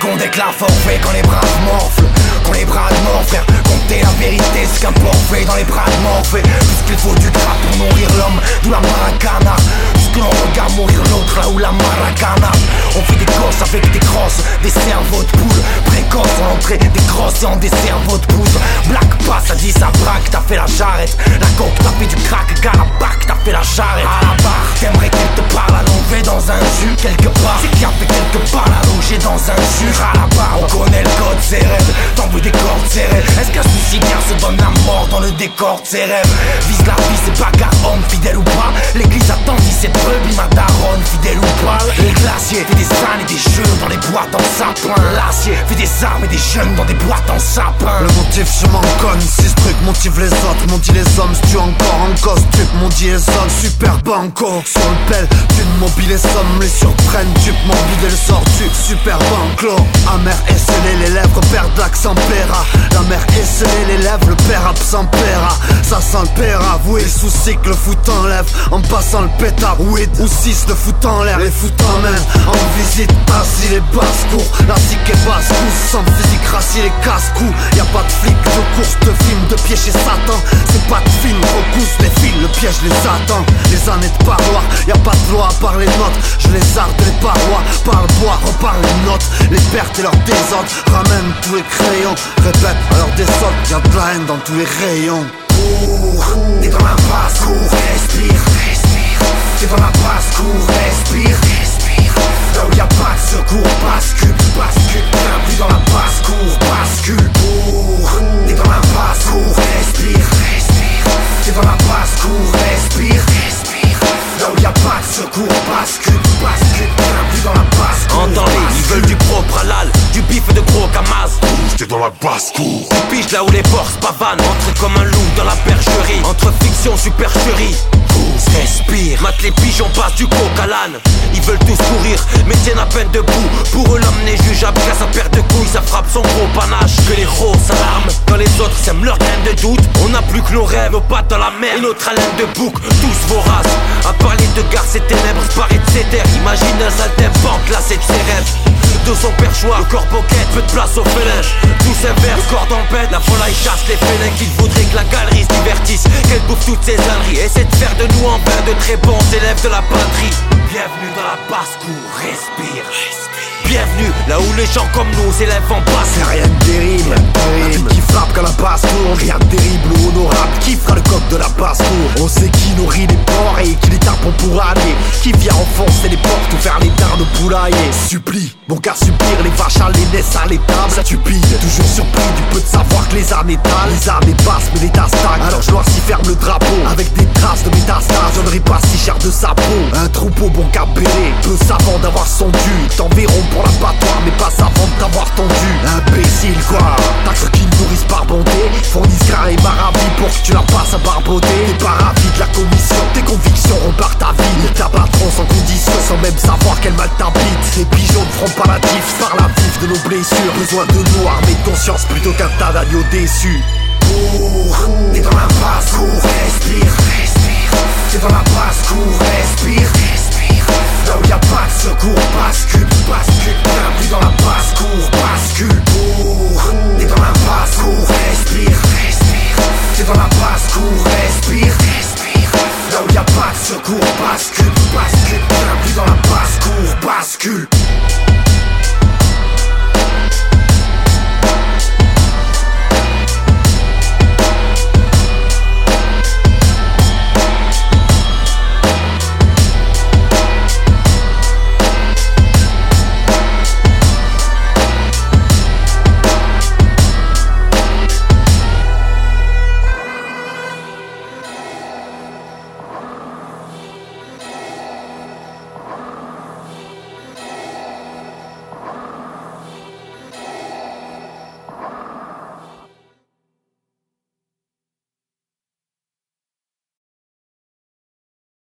qu'on déclare forfait quand les braves morflent, qu'on les brade morts frère. Compter la vérité c'est qu'un portrait dans les bras de Morphée. Puisqu'il faut du gras pour nourrir l'homme, d'où la maracana. Puisque l'on regarde mourir l'autre là où la maracana. On fait des gosses avec des crosses, des cerveaux de poule. Précoce en entrée, des crosses et en des cerveaux de poudre. Black pass, ça dit ça braque, t'as fait la jarrette. La coke, t'as fait du crack, garabac, t'as fait la charrette. À la barre, t'aimerais qu'elle te parle allongée dans un jus quelque part. C'est qu'il y a fait quelque part allongé dans un jus. À la barre, on connaît le code, c'est rêve. T'en veux des cordes, c'est rêve. Est-ce qu'un suicidaire se donne la mort dans le décor de ses rêves? Vise la vie, c'est bagarre, homme, fidèle ou pas. L'église attendit cette brebis, ma daronne, fidèle ou pas. Le glacier fait des ânes et des jeux dans des boîtes en sapin. L'acier fait des armes et des jeunes dans des boîtes en sapin. Le motif, je m'en conne, si ce truc motive les autres. M'ont dit les hommes, si tu encore en costume. M'ont dit les hommes, super banco. Sur le pelle, d'une mobile les sommes les surprennent. Tu m'en bidé le sort du super banco. Amer esselé, les lèvres perdent l'accent péra. La mère esselé, les lèvres, le père absent péra. Ça sent le péra, oui, souci que le foot enlève. En passant le pétard, oui, ou 6 le foot en l'air, les foot en même. En visite, assis les basses-cours. La sick est basse-cousse, sans physique, rassis les casse-coups. Y'a pas de flic, de course, de film, de pied chez Satan. C'est pas de film, recousse les fils, le piège les attend. Les années de parloir, y'a pas de loi à part les notes. Je les arde les parois, par le bois, repart les notes. Les pertes et leurs désordres, ramène tous les crayons. Répète, alors des soldes, y'a de la haine dans tous les rayons. T'es dans la basse-cour, respire, respire. T'es dans la basse-cour, respire, respire. Là où y'a pas de secours, bascule, bascule. Bienvenue dans la basse-cour, bascule. T'es dans la basse-cour, respire, respire. T'es dans la basse-cour, respire, respire. Là où y'a pas de secours, bascule, bascule. Bienvenue dans la basse-cour. Entendez, ils veulent du propre halal, du bif de gros camas. T'es dans la basse-cour. Tu piges là où les forces pavanent, entre comme un loup dans la bergerie. Entre fiction, supercherie. Respire, mate les pigeons, passe du coq à l'âne. Ils veulent tous courir, mais tiennent à peine debout. Pour eux l'homme n'est jugeable qu'à sa perte de couilles. Ça frappe son gros panache, que les roses s'alarment. Quand les autres sèment leur graine de doute. On n'a plus que nos rêves, nos pattes dans la mer et notre haleine de bouc, tous voraces. À parler de gare, ces ténèbres paraît de ses terres. Imagine un saltimbanque, là c'est de ses rêves. De son perchoir, le corps pocket, peu de place aux fenêtres. Tous ces vers, le corps dans le bed. La volaille chasse les félins qu'il voudrait que la galerie se divertisse. Qu'elle bouffe toutes ces âneries. Essaie de faire de nous en vain de très bons élèves de la patrie. Bienvenue dans la basse-cour, respire, respire. Bienvenue là où les gens comme nous s'élèvent en basse. C'est rien de terrible, un truc qui frappe quand la basse cour. Rien de terrible ou honorable, qui fera le coq de la basse cour. On sait qui nourrit les porcs et qui les tape pour aller. Qui vient enfoncer les portes ou faire les dards de poulailler. Supplie, mon cas suppire, les vaches à les naissent à l'étable. Stupide, toujours surpris du peu de savoir que les armes étalent. Les armes est basse mais l'état stagne. Alors je noircis ferme le drapeau avec des traces de métastases. Je ne pas si cher de sa peau. Un troupeau bon qu'à bêler, peu savant d'avoir son dû. T'enverront pour l'abattoir mais pas avant de t'avoir tendu. Imbécile quoi, t'as cru qu'ils nourrissent par bonté. Fournissent grain et maravis pour que tu la passes à barboter. T'es pas ravi de la commission, tes convictions repartent ta vie. Ils t'abattront sans condition, sans même savoir quel mal t'habite. Ces pigeons ne feront pas la diff, par la vif de nos blessures. Besoin de nous armés de conscience plutôt qu'un tas d'agneaux déçus. T'es dans la basse-cour, respire, respire. T'es dans la basse-cour, respire, respire. Là où y'a pas de secours, bascule, bascule. Bienvenue dans la basse-cour, bascule. T'es dans la basse-cour,